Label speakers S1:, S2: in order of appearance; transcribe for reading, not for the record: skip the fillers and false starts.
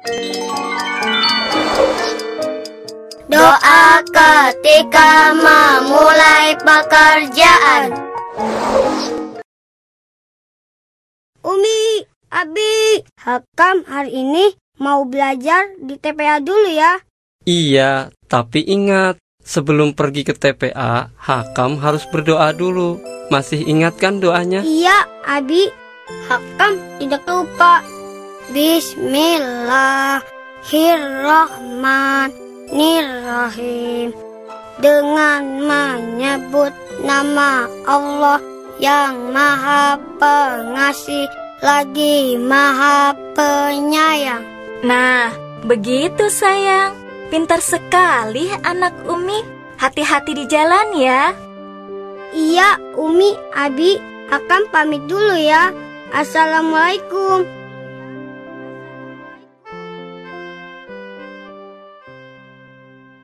S1: Doa ketika memulai pekerjaan.
S2: Umi, Abi, Hakam hari ini mau belajar di TPA dulu ya.
S3: Iya, tapi ingat, sebelum pergi ke TPA, Hakam harus berdoa dulu. Masih ingat kan doanya?
S2: Iya, Abi. Hakam tidak lupa. Bismillahirrahmanirrahim. Dengan menyebut nama Allah yang Maha Pengasih lagi Maha Penyayang.
S4: Nah, begitu sayang. Pintar sekali anak Umi. Hati-hati di jalan ya.
S2: Iya, Umi, Abi, Hakam pamit dulu ya. Assalamualaikum.